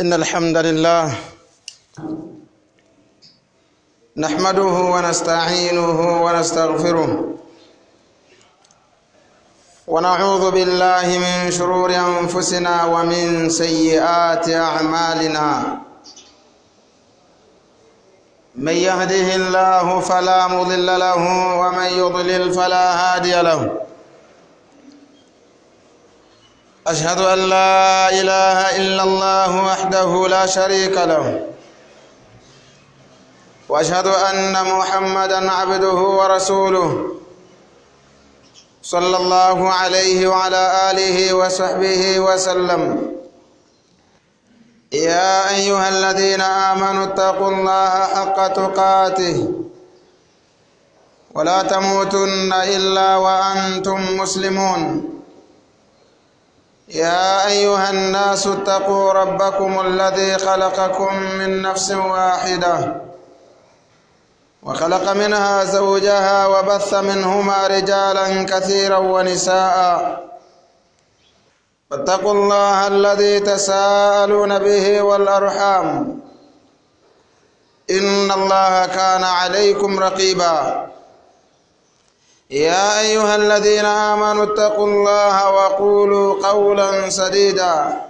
إن الحمد لله نحمده ونستعينه ونستغفره ونعوذ بالله من شرور أنفسنا ومن سيئات أعمالنا من يهده الله فلا مضل له ومن يضلل فلا هادي له أشهد أن لا إله إلا الله وحده لا شريك له وأشهد أن محمدًا عبده ورسوله صلى الله عليه وعلى آله وصحبه وسلم. يا أيها الذين آمنوا اتقوا الله حق تقاته ولا تموتن إلا وأنتم مسلمون. يا أيها الناس اتقوا ربكم الذي خلقكم من نفس واحدة وخلق منها زوجها وبث منهما رجالا كثيرا ونساء. فاتقوا الله الذي تساءلون به والأرحام إن الله كان عليكم رقيبا. يا أيها الذين آمنوا اتقوا الله وقولوا قولا سديدا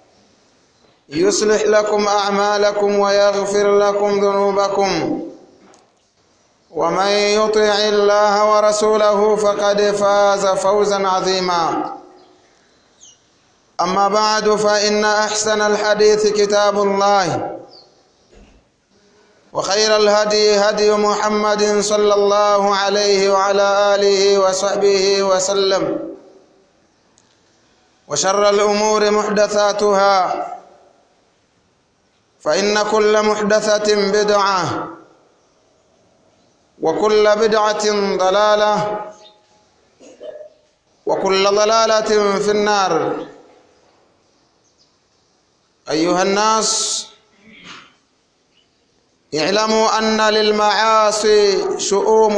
يصلح لكم أعمالكم ويغفر لكم ذنوبكم ومن يطع الله ورسوله فقد فاز فوزا عظيما. أما بعد فإن أحسن الحديث كتاب الله وخير الهدي هدي محمد صلى الله عليه وعلى آله وصحبه وسلم وشر الأمور محدثاتها فإن كل محدثة بدعة وكل بدعة ضلالة وكل ضلالة في النار. أيها الناس اعلموا أن للمعاصي شؤوم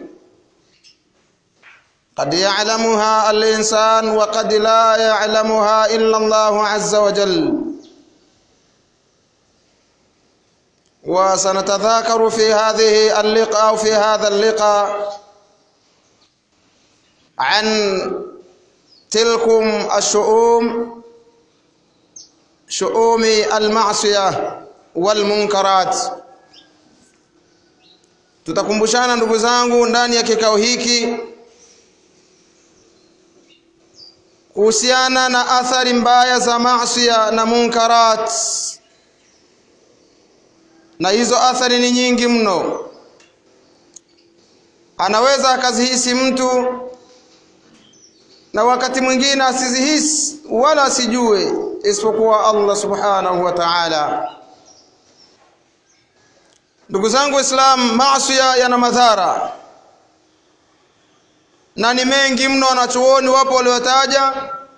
قد يعلمها الإنسان وقد لا يعلمها إلا الله عز وجل. وسنتذاكر في هذه اللقاء أو في هذا اللقاء عن تلكم الشؤوم، شؤوم المعصية والmunkarat. Tutakumbushana ndugu zangu ndani ya kikao hiki kuhusiana na athari mbaya za maasiya na munkarat, na hizo athari ni nyingi mno. Anaweza akazihisi mtu na wakati mwingine asizihisi wala asijue isipokuwa Allah subhanahu wa ta'ala. Ndugu zangu Islam, maasiya yana madhara na ni mengi mno. Wanachuoni wapo waliotaja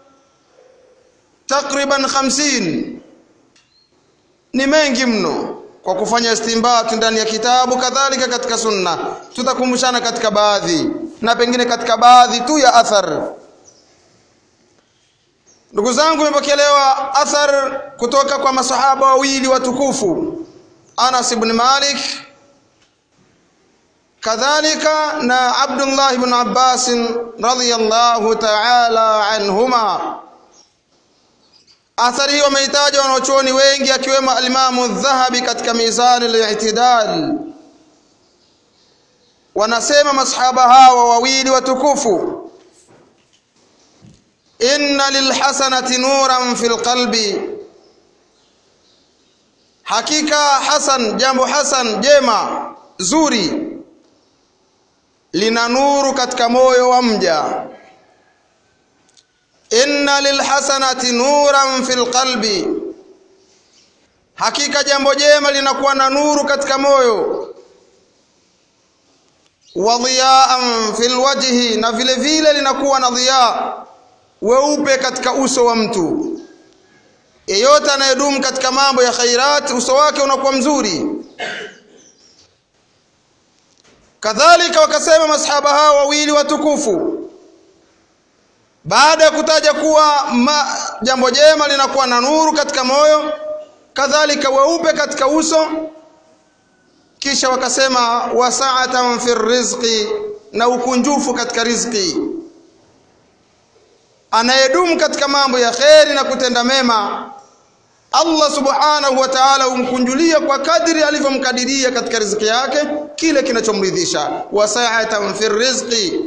takriban 50, ni mengi mno kwa kufanya istinbat ndani ya kitabu kadhalika katika sunna. Tutakumbushana katika baadhi na pengine katika baadhi tu ya athar. Ndugu zangu, imepokelewa athar kutoka kwa masahaba wawili watukufu, Anas ibn Malik kadhalika na Abdullah ibn Abbas radhiyallahu ta'ala anhuma. Athari hiyo wameitaja wanachuoni wengi akiwemo al-Imam adh-Dhahabi katika Mizan al-I'tidal. Wanasema masahaba hawa wawili watukufu, inna lilhasanati nuran fil qalbi, hakika hasan, jambo hasan, jema, zuri, lina nuru katika moyo wa mja. Inna lilhasanati nuran fil qalbi, hakika jambo jema linakuwa na nuru katika moyo. Wa dhiya'an fil wajhi, na vile vile linakuwa na dhiya, weupe katika uso wa mtu. Yeyote anayedumu katika mambo ya khairat, uso wake unakuwa mzuri. Kadhalika wakasema masahaba hao wawili watukufu, baada ya kutaja kuwa jambo jema linakuwa na nuru katika moyo, kadhalika weupe katika uso. Kisha wakasema wasa'atan fi rizqi, na ukunjufu katika riziki. Anayedumu katika mambo ya kheri na kutenda mema, Allah subhanahu wa ta'ala humkunjulia kwa kadri alivyomkadiria katika riziki yake kile kinachomridhisha. Wasa'atan fi rizqi.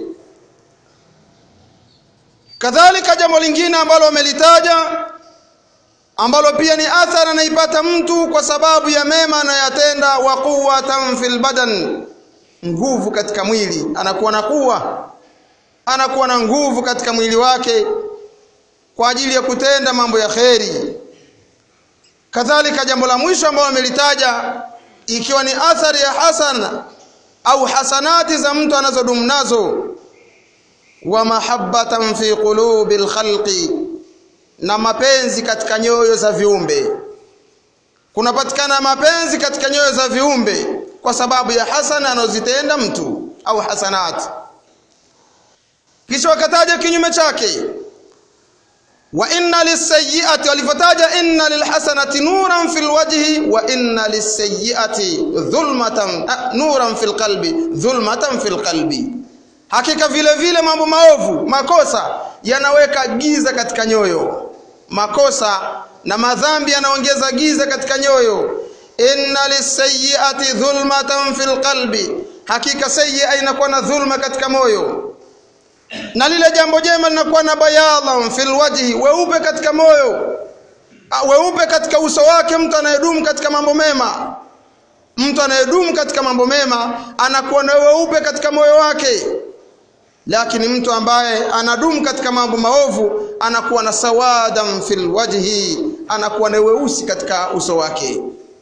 Kadhalika jambo lingine ambalo wamelitaja, ambalo pia ni athari anaipata mtu kwa sababu ya mema anayotenda, wa quwwatan fil badan, nguvu katika mwili. Anakuwa na kuwa, anakuwa na nguvu katika mwili wake kwa ajili ya kutenda mambo ya kheri. Kadhalika jambo la mwisho ambalo amelitaja, ikiwa ni athari ya hasana au hasanati za mtu anazodumu nazo, wa mahabbatan fi qulubil khalqi, na mapenzi katika nyoyo za viumbe. Kunapatikana mapenzi katika nyoyo za viumbe kwa sababu ya hasana anazotenda mtu au hasanati. Kisha wakataja kinyume chake, wa inna lis-sayyi'ati, walipotaja inna lilhasanati nuran fil wajhi wa inna lis-sayyi'ati dhulmatan nuran fil qalbi dhulmatan fil qalbi. Hakika vile vile mambo maovu, makosa yanaweka giza katika nyoyo. Makosa na madhambi yanaongeza giza katika nyoyo. Inna lis-sayyi'ati dhulmatan fil qalbi, hakika sayyi'a inakuwa na dhulma katika moyo. Na lile jambo jema linakuwa na bayadan fil wajhi, weupe katika moyo, weupe katika uso wake. Mtu anayedumu katika mambo mema, mtu anayedumu katika mambo mema anakuwa na weupe katika moyo wake. Lakini mtu ambaye anadumu katika mambo maovu anakuwa na sawadan fil wajhi, anakuwa na weusi katika uso wake.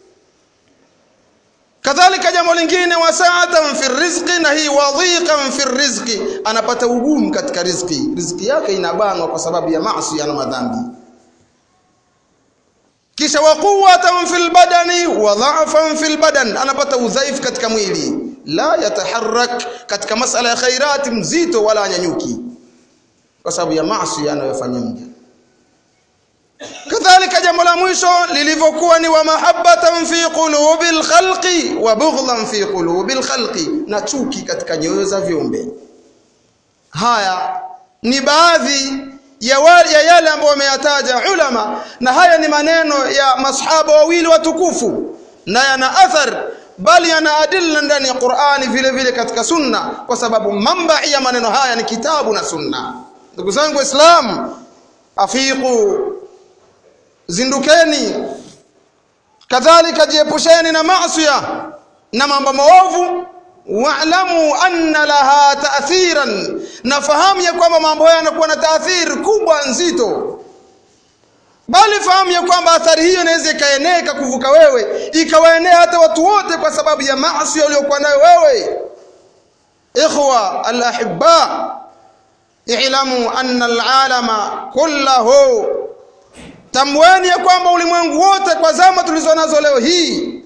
Kadhalika jambo lingine, wasa'atan fi rizqi, na hii wadhiqan fi rizqi, anapata ugumu katika riziki. Riziki yake inabanwa kwa sababu ya maasi na madhambi. Kisha wa quwwatan fil badani wa dha'fan fil badan, anapata udhaifu katika mwili. La yataharrak katika masala ya khairati, mzito wala anyanyuki kwa sababu ya maasi anayofanya mja. Kadhalika jambo la mwisho lilivyokuwa ni wa mahabbatan fi qulubil khalqi wa bughdan fi qulubil khalqi, na chuki katika nyoyo za viumbe. Haya ni baadhi ya yale ambayo wameyataja ulama, na haya ni maneno ya masahaba wawili watukufu, na yana athar bali yana adilla ndani ya Qur'ani vile vile katika sunna, kwa sababu mambai ya maneno haya ni kitabu na sunna. Ndugu zangu Waislamu, afiqu, zindukeni. Kadhalika jiepusheni na maasiya na mambo maovu. Wa'lamu anna laha ta'thiran, nafahamu ya kwamba mambo haya yanakuwa na taathiri kubwa nzito, bali fahamu ya kwamba athari hiyo inaweza ikaenea kuvuka wewe, ikawaenea hata watu wote kwa sababu ya maasi uliyokuwa nayo wewe. Ikhwa al-ahibba, i'lamu anna al-alama kullahu, tamweni ya kwamba ulimwengu wote kwa zama tulizonazo leo hii,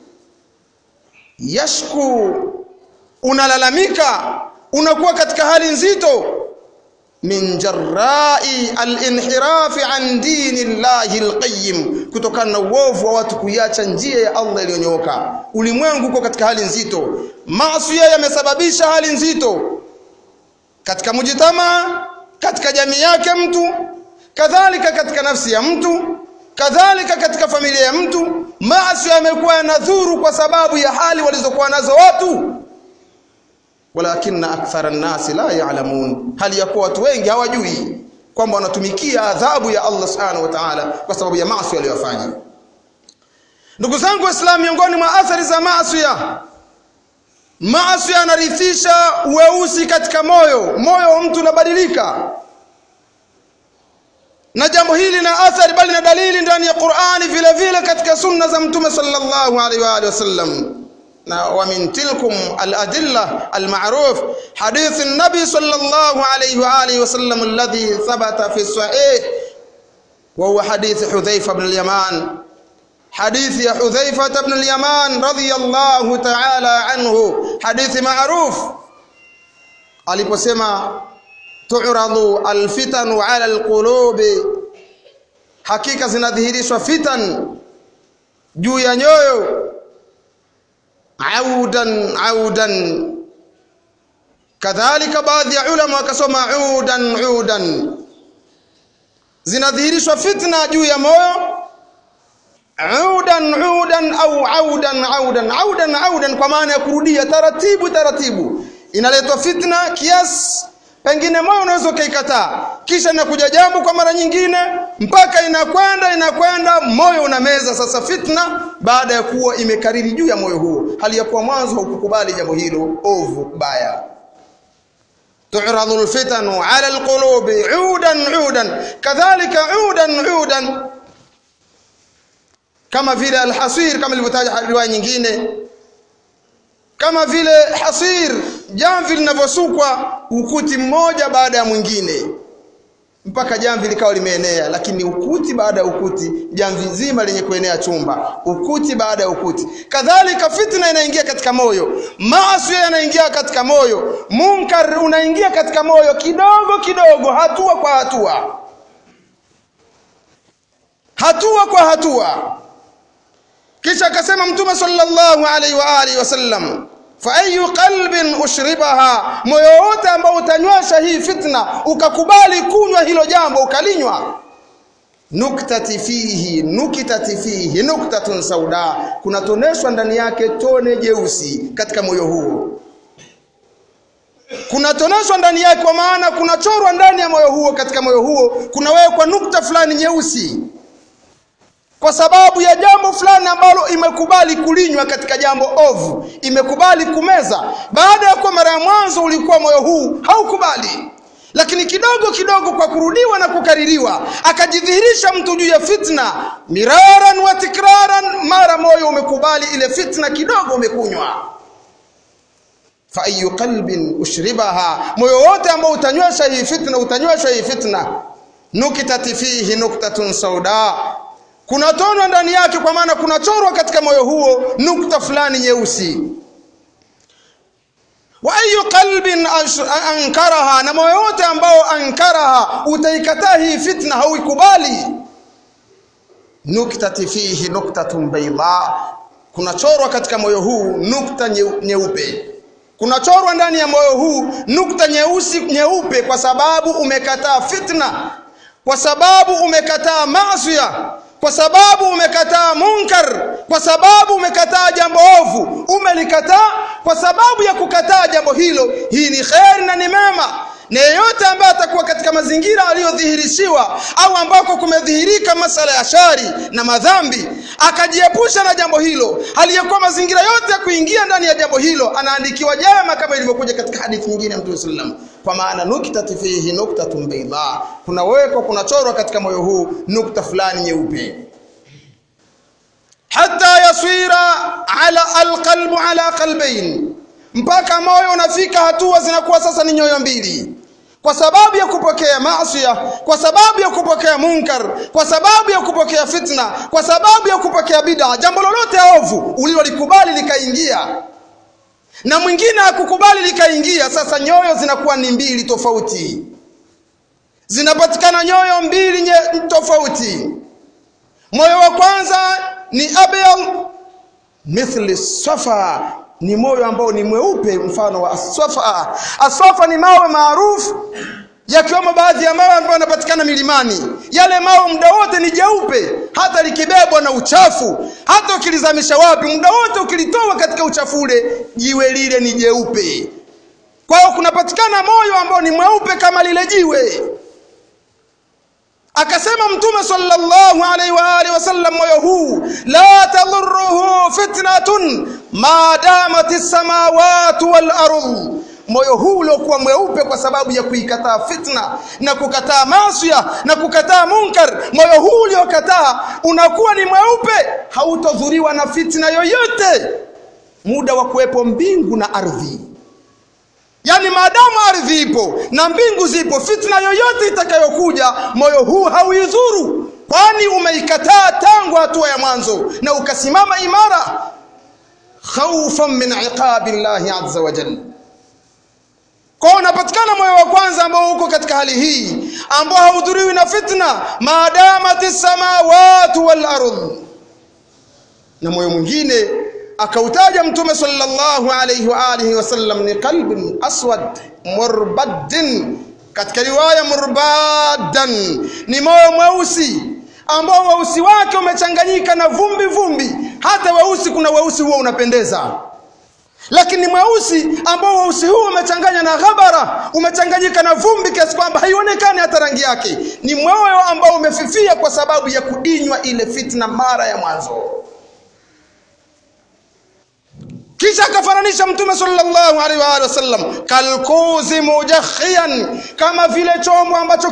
yashku, unalalamika, unakuwa katika hali nzito, min jarra'i al-inhirafi an dinillahi al-qayyim, kutokana na uovu wa watu kuiacha njia ya Allah iliyonyooka. Ulimwengu uko katika hali nzito, maasi yamesababisha hali nzito katika mujtama, katika jamii yake mtu, kadhalika katika nafsi ya mtu, kadhalika katika familia ya mtu. Maasi yamekuwa yanadhuru kwa sababu ya hali walizokuwa nazo watu. Walakinna akthara an-nasi la ya'lamun, hali ya kuwa watu wengi hawajui kwamba wanatumikia adhabu ya Allah subhanahu wa ta'ala kwa sababu ya maasi waliyofanya. Ndugu zangu Waislamu, miongoni mwa athari za maasi yanarithisha weusi katika moyo. Moyo wa mtu unabadilika, na jambo hili na athari bali na dalili ndani ya Qur'ani vile vile katika sunna za Mtume sallallahu alaihi wa alihi wasallam. Na wa min tilkum al-adilla al-ma'ruf hadith an-nabi sallallahu alayhi wa alihi wa sallam alladhi thabata fi sahih, wa huwa hadith Hudhayfa ibn al-Yaman. Hadith ya Hudhayfa ibn al-Yaman radiyallahu ta'ala anhu, hadith ma'ruf, aliposema tu'radu al-fitanu 'ala al-qulubi, hakika zinadhihirishwa fitan juu ya nyoyo audan. Kadhalika baadhi ya ulama wakasoma udan, zinadhihirishwa fitna juu ya moyo audan au audan kwa maana ya kurudia taratibu. Inaletwa fitna kiasi pengine moyo unaweza kuikataa, kisha inakuja jambo kwa mara nyingine mpaka inakwenda moyo unameza sasa fitna, baada ya kuwa imekariri juu ya moyo huo, hali ya kuwa mwanzo hukukubali jambo hilo ovu baya. tu'radu alfitanu ala alqulubi udan kadhalika udan kama vile alhasir, kama ilivyotaja riwaya nyingine, kama vile hasir, jamvi linavyosukwa ukuti mmoja baada ya mwingine mpaka jamvi likawa limeenea, lakini ukuti baada ya ukuti, jamvi zima lenye kuenea chumba, ukuti baada ya ukuti. Kadhalika fitna inaingia katika moyo, maasi yanaingia katika moyo, munkar unaingia katika moyo kidogo, hatua kwa hatua. Kisha akasema Mtume sallallahu alaihi wa alihi wasallam, fa ayu qalbin ushribaha, moyo wote ambao utanywesha hii fitna, ukakubali kunywa hilo jambo ukalinywa, nukitati fihi nuktatun sauda, kuna toneshwa ndani yake tone jeusi katika moyo huo. Kuna toneshwa ndani yake kwa maana kuna chorwa ndani ya moyo huo, katika moyo huo kuna wekwa nukta fulani nyeusi kwa sababu ya jambo fulani ambalo imekubali kulinywa katika jambo ovu, imekubali kumeza. Baada ya kwa mara ya mwanzo ulikuwa moyo huu haukubali, lakini kidogo kwa kurudiwa na kukaririwa akajidhihirisha mtu juu ya fitna miraran wa tikraran, mara moyo umekubali ile fitna, kidogo umekunywa. Fa ayu qalbin ushribaha, moyo wote ambao utanywesha hii fitna, nukitati fihi nuktatun sauda, kuna tono ndani yake, kwa maana kuna chorwa katika moyo huo nukta fulani nyeusi. Wa ayu qalbin ankaraha, na moyo wote ambao ankaraha, utaikataa hii fitna, hauikubali, nuktati fihi nuktatun bayda, kuna chorwa katika moyo huu nukta nyeupe. Kuna chorwa ndani ya moyo huu nukta nyeupe, kwa sababu umekataa fitna, kwa sababu umekataa maasi, kwa sababu umekataa munkar, kwa sababu umekataa jambo ovu, umelikataa. Kwa sababu ya kukataa jambo hilo, hii ni khair na ni mema. Na yeyote ambaye atakuwa katika mazingira aliyodhihirishiwa au ambako kumedhihirika masala ya shari na madhambi, akajiepusha na jambo hilo, aliyokuwa mazingira yote ya kuingia ndani ya jambo hilo, anaandikiwa jema, kama ilivyokuja katika hadithi nyingine ya Mtume sallallahu alaihi wasallam, kwa maana nukitati fihi nuktatun bayda, kuna chorwa katika moyo huu nukta fulani nyeupe, hatta yasira ala alqalbu ala qalbayn, mpaka moyo unafika hatua zinakuwa sasa ni nyoyo mbili, kwa sababu ya kupokea maasi, kwa sababu ya kupokea munkar, kwa sababu ya kupokea fitna, kwa sababu ya kupokea bid'a. Jambo lolote ovu ulilolikubali likaingia na mwingine hakukubali likaingia, sasa nyoyo zinakuwa ni mbili tofauti, zinapatikana nyoyo mbili tofauti. Moyo wa kwanza ni abyad mithli safa, ni moyo ambao ni mweupe mfano wa aswafa. Aswafa ni mawe maarufu, yakiwemo baadhi ya mawe ambayo yanapatikana milimani. Yale mawe muda wote ni jeupe, hata likibebwa na uchafu, hata ukilizamisha wapi, muda wote ukilitoa katika uchafu ule, jiwe lile ni jeupe. Kwa hiyo kunapatikana moyo ambao ni mweupe kama lile jiwe. Akasema Mtume sallallahu alaihi wa alihi wasallam, moyo huu la tadhurruhu fitnatun ma damatis samawati wal ardh, moyo huu uliokuwa mweupe kwa sababu ya kuikataa fitna na kukataa maasi na kukataa munkar, moyo huu uliokataa unakuwa ni mweupe, hautodhuriwa na fitna yoyote muda wa kuwepo mbingu na ardhi. Yani maadamu ardhi ipo na mbingu zipo, fitna yoyote itakayokuja moyo huu hauidhuru, kwani umeikataa tangu hatua ya mwanzo na ukasimama imara, khawfan min iqabillahi azza wa jalla. Kwa unapatikana moyo wa kwanza ambao uko katika hali hii, ambao haudhuriwi na fitna, maadamatis samawati wal ardh, na moyo mwingine akautaja Mtume sallallahu alayhi wa alihi wasallam ni qalbun aswad murbaddin, katika riwaya murbadan, ni moyo mweusi ambao weusi wake umechanganyika na vumbi. Hata weusi, kuna weusi huo unapendeza, lakini mweusi ambao weusi huo umechanganya na ghabara, umechanganyika na vumbi kiasi kwamba haionekani hata rangi yake, ni moyo ambao umefifia kwa sababu ya kudinywa ile fitna mara ya mwanzo. Kisha akafananisha Mtume sallallahu alaihi wa sallam kalkuzi mujakhiyan, kama vile chombo ambacho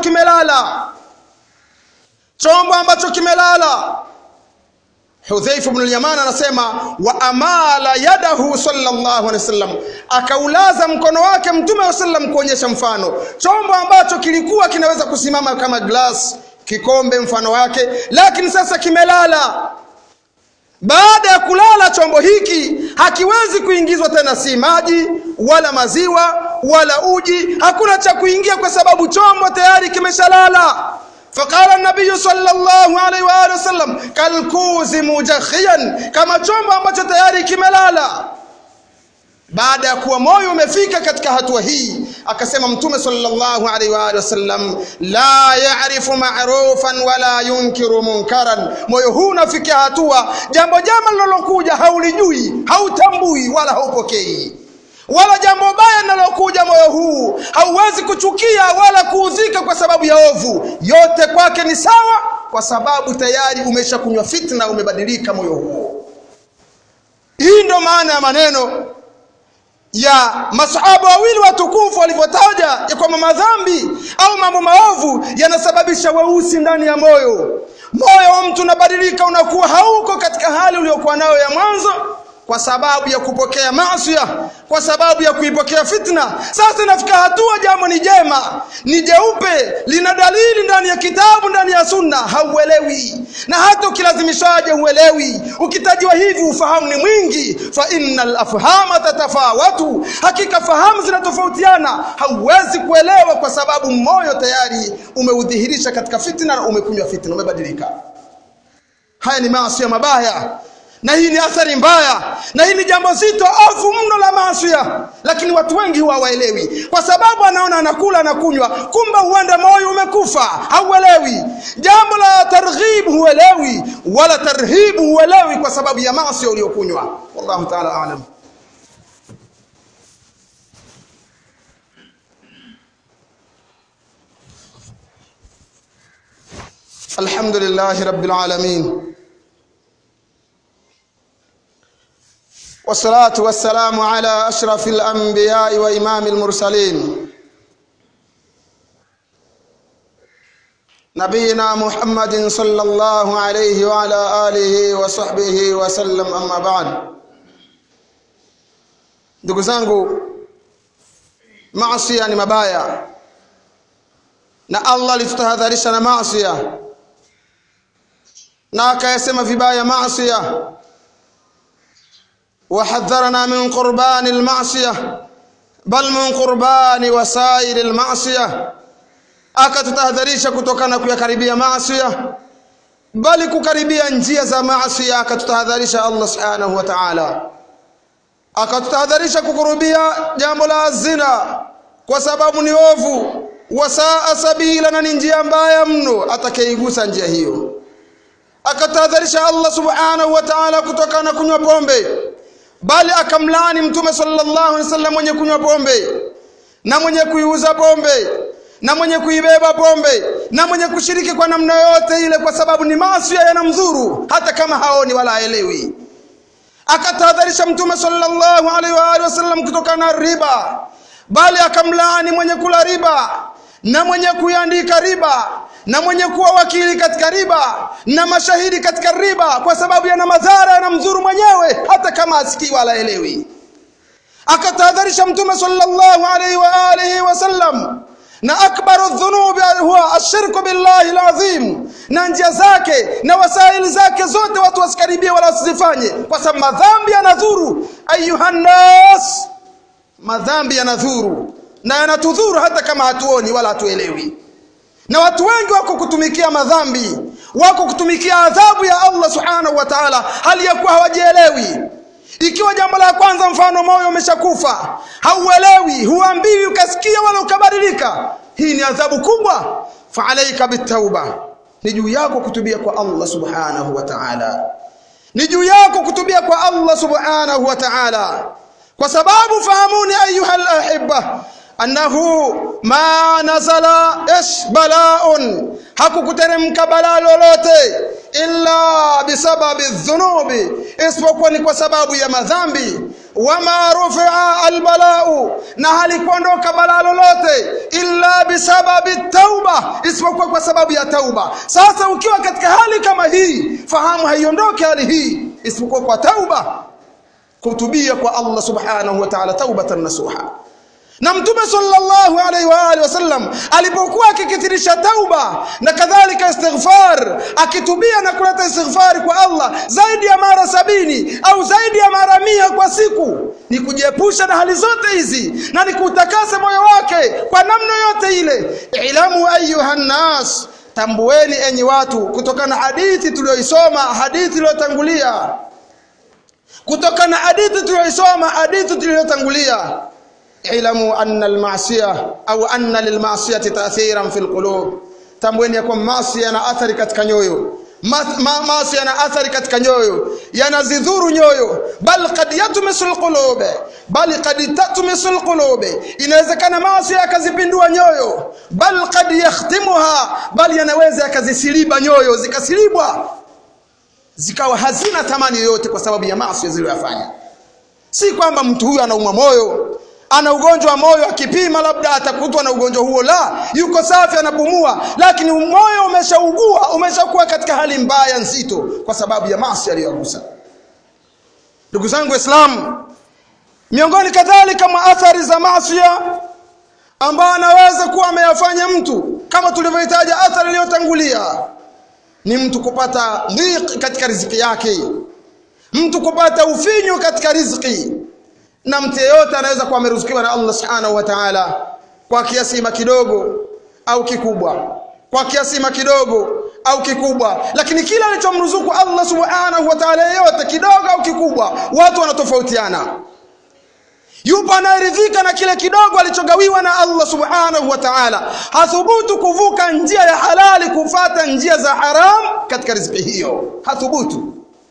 kimelala. Hudhaifa ibn al-Yaman anasema wa amala yadahu sallallahu alaihi wasallam, akaulaza mkono wake Mtume sallam kuonyesha mfano chombo ambacho kilikuwa kinaweza kusimama kama glass, kikombe mfano wake, lakini sasa kimelala. Baada ya kulala chombo hiki hakiwezi kuingizwa tena si maji wala maziwa wala uji, hakuna cha kuingia kwa sababu chombo tayari kimeshalala. Faqala an-nabiy sallallahu alayhi wa sallam kalkuzi mujakhiyan, kama chombo ambacho tayari kimelala. Baada ya kuwa moyo umefika katika hatua hii, akasema Mtume sallallahu alaihi wa sallam la ya'rifu ma'rufan wala yunkiru munkaran, moyo huu unafikia hatua jambo linalokuja haulijui, hautambui wala haupokei, wala jambo baya linalokuja moyo huu hauwezi kuchukia wala kuudhika kwa sababu ya ovu, yote kwake ni sawa, kwa sababu tayari umeshakunywa fitna, umebadilika moyo huo. Hii ndio maana ya maneno ya masahaba wawili watukufu walivyotaja ya kwamba madhambi au mambo maovu yanasababisha weusi ndani ya moyo. Moyo wa mtu unabadilika, unakuwa hauko katika hali uliyokuwa nayo ya mwanzo kwa sababu ya kupokea maasi, kwa sababu ya kuipokea fitna. Sasa inafika hatua jambo ni jema, ni jeupe, lina dalili ndani ya kitabu, ndani ya sunna, hauelewi, na hata ukilazimishaje huelewi. Ukitajiwa hivi ufahamu ni mwingi, fa innal afhama tatafawatu, hakika fahamu zinatofautiana, hauwezi kuelewa kwa sababu moyo tayari umeudhihirisha katika fitna na umekunywa fitna, umebadilika. Haya ni maasi mabaya, na hii ni athari mbaya, na hii ni jambo zito ovu mno la maasi, lakini watu wengi hawaelewi kwa sababu anaona anakula na kunywa, kumbe huenda moyo umekufa, hauelewi. Jambo la targhib huelewi, wala tarhib huelewi kwa sababu ya maasi uliyokunywa. Wallahu ta'ala a'lam. Alhamdulillahi rabbil alamin, والصلاة والسلام على أشرف الأنبياء وإمام المرسلين نبينا محمد صلى الله عليه وعلى آله وصحبه وسلم. أما بعد, ndugu zangu, maasi ni mabaya na Allah alitutahadharisha na maasi na akayasema vibaya maasi, وحذرنا من قربان المعصية بل من قربان وسائر المعصية, akatutahadharisha kutokana kuyakaribia maasi bali kukaribia njia za maasi. Akatutahadharisha Allah subhanahu wa ta'ala, akatutahadharisha kukurubia jambo la zina kwa sababu ni ovu, wasaa sabila, na ni njia mbaya mno atakayeigusa njia hiyo. Akatahadharisha Allah subhanahu wa ta'ala kutokana kunywa pombe, bali akamlaani Mtume sallallahu alaihi wasallam mwenye kunywa pombe na mwenye kuiuza pombe na mwenye kuibeba pombe na mwenye kushiriki kwa namna yote ile, kwa sababu ni maasi yanamdhuru hata kama haoni wala haelewi. Akatahadharisha Mtume sallallahu alaihi wasallam kutokana na riba, bali akamlaani mwenye kula riba na mwenye kuandika riba na mwenye kuwa wakili katika riba na mashahidi katika riba, kwa sababu yana madhara, yanamdhuru mwenyewe hata kama asikii wala elewi. Akatahadharisha Mtume sallallahu alaihi wasallam na akbaru dhunubi huwa ashirku billahi alazim, na njia zake na wasaili zake zote watu wasikaribie wala wasifanye, kwa sababu madhambi yanadhuru. Ayuhan nas, madhambi yanadhuru na yanatudhuru hata kama hatuoni wala hatuelewi. Na watu wengi wako kutumikia madhambi, wako kutumikia adhabu ya Allah subhanahu wa ta'ala hali ya kuwa hawajielewi. Ikiwa jambo la kwanza mfano moyo umeshakufa, hauelewi, huambiwi ukasikia wala ukabadilika, hii ni adhabu kubwa. Fa alayka bitauba, ni juu yako kutubia kwa Allah subhanahu wa ta'ala, ni juu yako kutubia kwa Allah subhanahu wa ta'ala. Kwa sababu fahamuni ayuha al-ahibba annahu ma nazala bala'un, hakukuteremka balaa lolote illa bisababi dhunubi, isipokuwa ni kwa sababu ya madhambi. Wama rufi'a albala'u, na halikuondoka balaa lolote illa bisababi tauba, isipokuwa kwa sababu ya tauba. Sasa ukiwa katika hali kama hii, fahamu haiondoki hali hii isipokuwa kwa tauba, kutubia kwa Allah subhanahu wa ta'ala taubatan nasuha. Na Mtume sallallahu alaihi wa alihi wasallam alipokuwa akikithirisha tauba na kadhalika istighfar, akitubia na kuleta istighfar kwa Allah zaidi ya mara 70 au zaidi ya mara 100 kwa siku, ni kujiepusha na hali zote hizi na ni kutakasa moyo wake kwa namna yote ile. Ilamu ayuha nas, tambueni enyi watu, kutokana na hadithi tuliyoisoma, hadithi iliyotangulia, kutokana na hadithi tuliyoisoma, hadithi tuliyotangulia, ilamu anna al-ma'siyah au anna lil-ma'siyati ta'thiran fil qulub, tambueni ya kwamba maasi yana athari katika nyoyo. Maasi yana athari katika nyoyo, yanazidhuru nyoyo. Bal qad yatmisul qulub, bal qad tatmisul qulub, inawezekana maasi yakazipindua nyoyo. Bal qad yakhtimuha, bal yanaweza yakazisiliba nyoyo, zikasilibwa zikawa hazina thamani yoyote kwa sababu ya maasi zilizofanya. Si kwamba mtu huyu anaumwa moyo, ana ugonjwa wa moyo, akipima labda atakutwa na ugonjwa huo, la, yuko safi anapumua, lakini moyo umeshaugua, umeshakuwa katika hali mbaya nzito kwa sababu ya maasi aliyogusa. Ndugu zangu Waislamu, miongoni kadhalika mwa athari za maasi ambayo anaweza kuwa ameyafanya mtu, kama tulivyohitaja athari iliyotangulia, ni mtu kupata dhiq katika riziki yake, mtu kupata ufinyu katika riziki. Na mtu yeyote anaweza kuwa ameruzukiwa na Allah subhanahu wa ta'ala kwa kiasi kidogo au kikubwa, kwa kiasi kidogo au kikubwa, lakini kila alichomruzuku Allah subhanahu wa ta'ala, yeyote kidogo au kikubwa, watu wanatofautiana. Yupo anayeridhika na kile kidogo alichogawiwa na Allah subhanahu wa ta'ala, hathubutu kuvuka njia ya halali kufuata njia za haram katika riziki hiyo, hathubutu.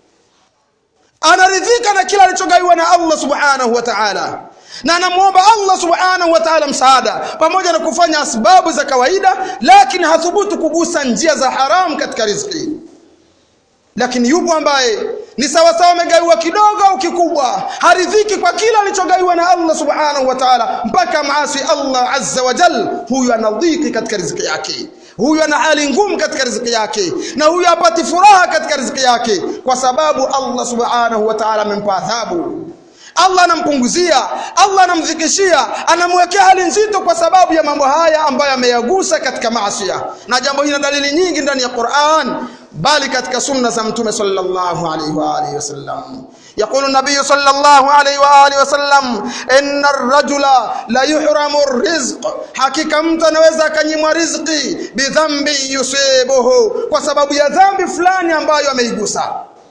Anaridhika na kila alichogawiwa na Allah subhanahu wa ta'ala, na anamuomba Allah subhanahu wa ta'ala msaada pamoja na kufanya asbabu za kawaida, lakini hathubutu kugusa njia za haram katika riziki. Lakini yupo ambaye ni sawa sawa amegawiwa kidogo au kikubwa, haridhiki kwa kila alichogawiwa na Allah subhanahu wa ta'ala mpaka maasi Allah azza wa jalla. Huyu anadhiki katika riziki yake, huyu ana hali ngumu katika riziki yake, na huyu hapati furaha katika riziki yake kwa sababu Allah subhanahu wa ta'ala amempa adhabu. Allah anampunguzia, Allah anamdhikishia, anamwekea hali nzito kwa sababu ya mambo haya ambayo ameyagusa katika maasi. Na jambo hili na dalili nyingi ndani ya Qur'an, bali katika sunna za Mtume sallallahu alaihi wa alihi wasallam. يقول النبي صلى الله عليه وآله وسلم إن الرجل لا يحرم الرزق, hakika mtu anaweza akanyimwa riziki bidhambi yusibuhu, kwa sababu ya dhambi fulani ambayo ameigusa.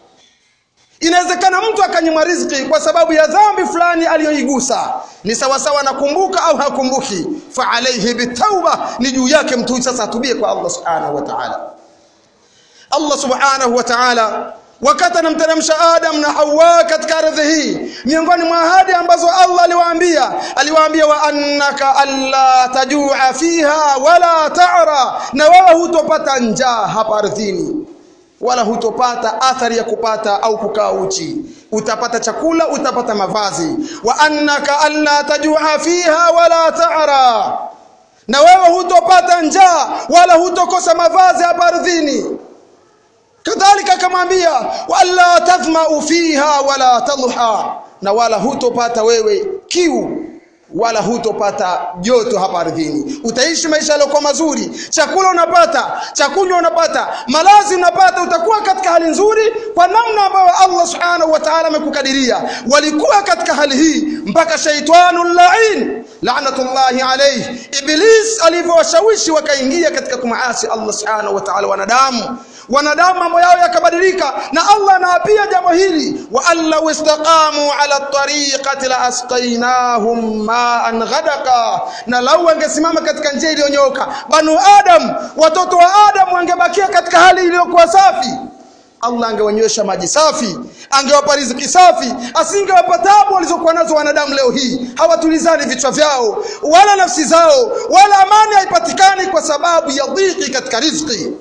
Inawezekana mtu akanyimwa riziki kwa sababu ya dhambi fulani aliyoigusa, ni sawa sawa nakumbuka au hakumbuki, fa alayhi bitauba, ni juu yake mtu sasa atubie kwa Allah subhanahu wa ta'ala. Allah subhanahu wa ta'ala wakati anamteremsha Adam na Hawa katika ardhi hii, miongoni mwa ahadi ambazo Allah aliwaambia wa annaka alla tajua fiha wala ta'ra, na wewe hutopata njaa hapa ardhini wala hutopata athari ya kupata au kukaa uchi, utapata chakula, utapata mavazi. Wa annaka alla tajua fiha wala ta'ra, na wewe hutopata njaa wala hutokosa mavazi hapa ardhini. Kadhalika akamwambia wala tadhma'u fiha wala tadhha, na wala hutopata wewe kiu wala hutopata joto hapa ardhini. Utaishi maisha yaliyo mazuri, chakula unapata, chakunywa unapata, malazi unapata, utakuwa katika hali nzuri kwa namna ambayo Allah subhanahu wa ta'ala amekukadiria. Walikuwa katika hali hii mpaka shaytanul la'in, la'natullahi alayhi. Iblis alivyowashawishi wakaingia katika kumaasi Allah subhanahu wa ta'ala wanadamu mambo yao yakabadilika, na Allah anaapia jambo hili, wa alla wastaqamu ala tariqati la asqainahum ma'an ghadaqa, na lau wangesimama katika njia iliyonyoka banu Adam, watoto wa Adam wangebakia katika hali iliyokuwa safi, Allah angewanywesha maji safi, angewapa riziki safi, asingewapa taabu walizokuwa nazo wanadamu leo hii. Hawatulizani vichwa vyao wala nafsi zao, wala amani haipatikani kwa sababu ya dhiki katika riziki.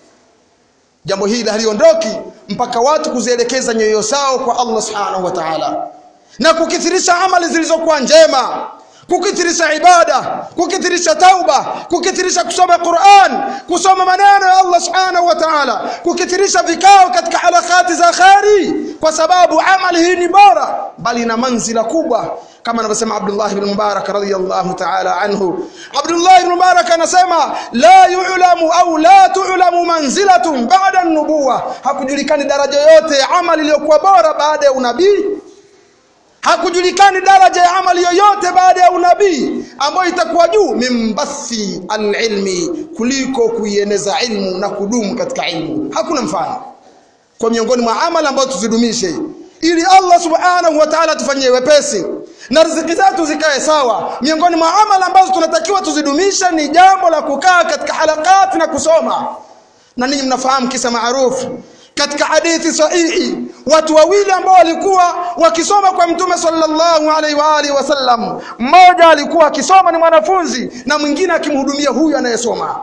Jambo hili haliondoki mpaka watu kuzielekeza nyoyo zao kwa Allah subhanahu wa ta'ala, na kukithirisha amali zilizokuwa njema, kukithirisha ibada, kukithirisha tauba, kukithirisha kusoma Qur'an, kusoma maneno ya Allah subhanahu wa ta'ala, kukithirisha vikao katika halakati za khairi, kwa sababu amali hii ni bora bali ina manzila kubwa, kama anavyosema Abdullah ibn Mubarak radhiyallahu ta'ala anhu. Abdullah ibn Mubarak anasema la yu'lamu au la tu'lamu manzilatun ba'da an-nubuwah, hakujulikani daraja yote ya amali iliyokuwa bora baada ya unabii. Hakujulikani daraja ya amali yoyote baada ya unabii ambayo itakuwa juu mimbathi al-ilmi, kuliko kuieneza ilmu na kudumu katika ilmu. Hakuna mfano. Kwa miongoni mwa amali ambazo tuzidumishe ili Allah subhanahu wa ta'ala tufanyie wepesi na riziki zetu zikae sawa, miongoni mwa amali ambazo tunatakiwa tuzidumisha ni jambo la kukaa katika halakati na kusoma. Na ninyi mnafahamu kisa maarufu katika hadithi sahihi, watu wawili ambao walikuwa wakisoma kwa Mtume sallallahu alaihi wa alihi wasallam. Mmoja alikuwa akisoma ni mwanafunzi, na mwingine akimhudumia huyu anayesoma.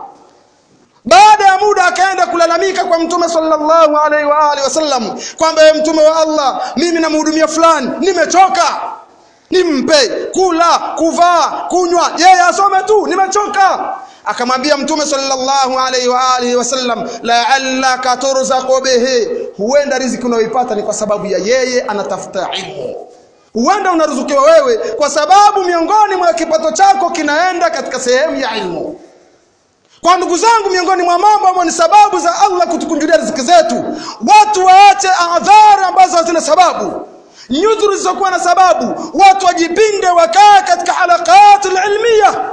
Baada ya muda akaenda kulalamika kwa Mtume sallallahu alaihi wa alihi wasallam kwamba ye Mtume wa Allah, mimi namhudumia fulani, nimechoka, nimpe kula, kuvaa, kunywa, yeye asome tu, nimechoka. Akamwambia Mtume sallallahu alaihi wa alihi wasallam, la'allaka turzaqu bihi, huenda riziki unayoipata ni kwa sababu ya yeye anatafuta ilmu. Huenda unaruzukiwa wewe kwa sababu miongoni mwa kipato chako kinaenda katika sehemu ya ilmu. Kwa ndugu zangu, miongoni mwa mambo ambayo ni sababu za Allah kutukunjulia riziki zetu, watu waache adhara ambazo hazina sababu, nyudhuru zisizokuwa na sababu. Watu wajipinde, wakaa katika halakati ilmiya.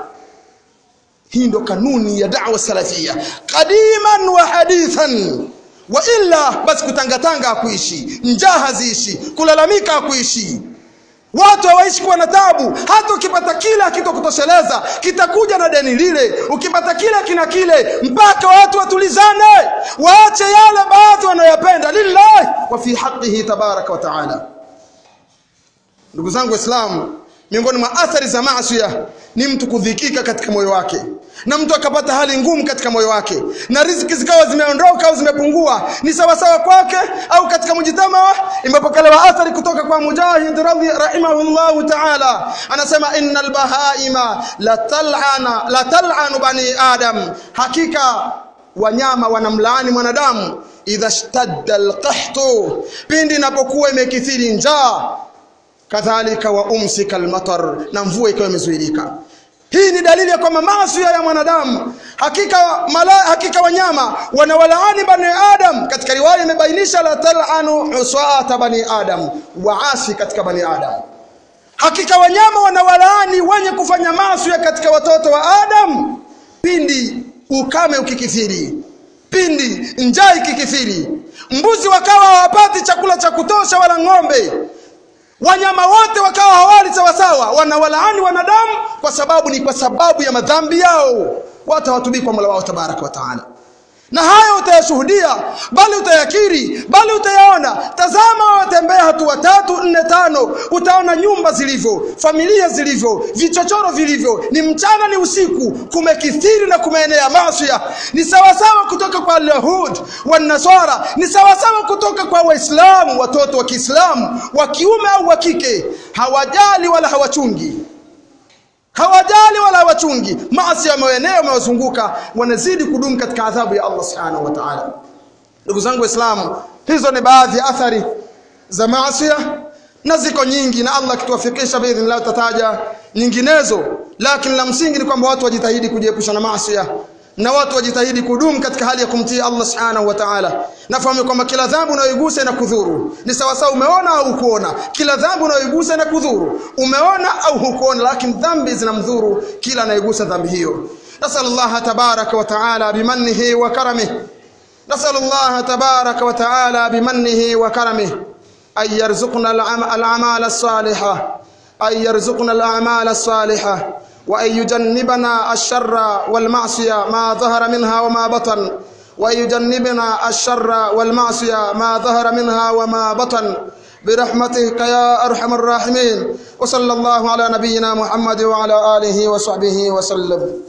Hii ndo kanuni ya da'wa salafia qadiman wa hadithan. Wa illa basi kutangatanga hakuishi, njaa haziishi, kulalamika hakuishi. Watu hawaishi kuwa na taabu. Hata ukipata kile hakitokutosheleza, kitakuja na deni lile. Ukipata kile kina kile, mpaka watu watulizane, waache yale baadhi wanayopenda lillahi wa fi haqqihi tabaraka wa taala. Ndugu zangu Waislamu, miongoni mwa athari za maasi ni mtu kudhikika katika moyo wake, na mtu akapata hali ngumu katika moyo wake, na riziki zikawa zimeondoka au zimepungua. Ni sawa sawa kwake au katika mujtamaa. Imepokelewa athari kutoka kwa Mujahid rahimahullahu ta'ala, anasema innal bahaima la tal'anu bani adam, hakika wanyama wanamlaani mwanadamu idha shtadda alqahtu, pindi inapokuwa imekithiri njaa, kadhalika wa umsika almatar, na mvua ikawa imezuilika. Hii ni dalili ya kwamba maasi ya mwanadamu. Hakika wanyama wanawalaani bani adam. Katika riwaya imebainisha la tal'anu usata bani adam, waasi katika bani adam. Hakika wanyama wanawalaani wenye kufanya maasi katika watoto wa Adam pindi ukame ukikithiri, pindi njaa ikikithiri, mbuzi wakawa hawapati chakula cha kutosha wala ng'ombe, wanyama wote wakawa hawali sawa sawa, wanawalaani wanadamu kwa sababu ya madhambi yao. Watu hawatubii kwa Mola wao tabaraka wa taala. Na hayo utayashuhudia, bali utayakiri, bali utayaona. Tazama, watembea hatua 3, 4, 5, utaona nyumba zilivyo, familia zilivyo, vichochoro vilivyo, ni mchana ni usiku, kumekithiri na kumeenea maasi. Ni sawa sawa kutoka kwa Yahudi wa Nasara, ni sawa sawa kutoka kwa Waislamu, watoto wa Kiislamu, wa kiume au wa kike, hawajali wala hawachungi. Maasi yameenea, yamewazunguka, wanazidi kudumu katika adhabu ya Allah subhanahu wa ta'ala. Ndugu zangu Waislamu, hizo ni baadhi ya athari za maasi, na ziko nyingi, na Allah kituwafikisha biidhnillah tataja nyinginezo. Lakini la msingi ni kwamba watu wajitahidi kujiepusha na maasi, na watu wajitahidi kudumu katika hali ya kumtii Allah subhanahu wa ta'ala. Nafahamu kwamba kila dhambi unayoigusa inakudhuru. Ni sawa sawa umeona au hukuona. Kila dhambi unayoigusa inakudhuru. Umeona au hukuona, lakini dhambi zinamdhuru kila anayegusa dhambi hiyo. Nasallallahu tabaraka wa ta'ala bimannihi wa karamihi. Nasallallahu tabaraka wa ta'ala bimannihi wa karamihi ay yarzuqna al-a'mal as-salihah ay yarzuqna al-a'mal as-salihah وأن يجنبنا الشر والمعصية ما ظهر منها وما بطن وأن يجنبنا الشر والمعصية ما ظهر منها وما بطن برحمتك يا أرحم الراحمين. وصلى الله على نبينا محمد وعلى آله وصحبه وسلم.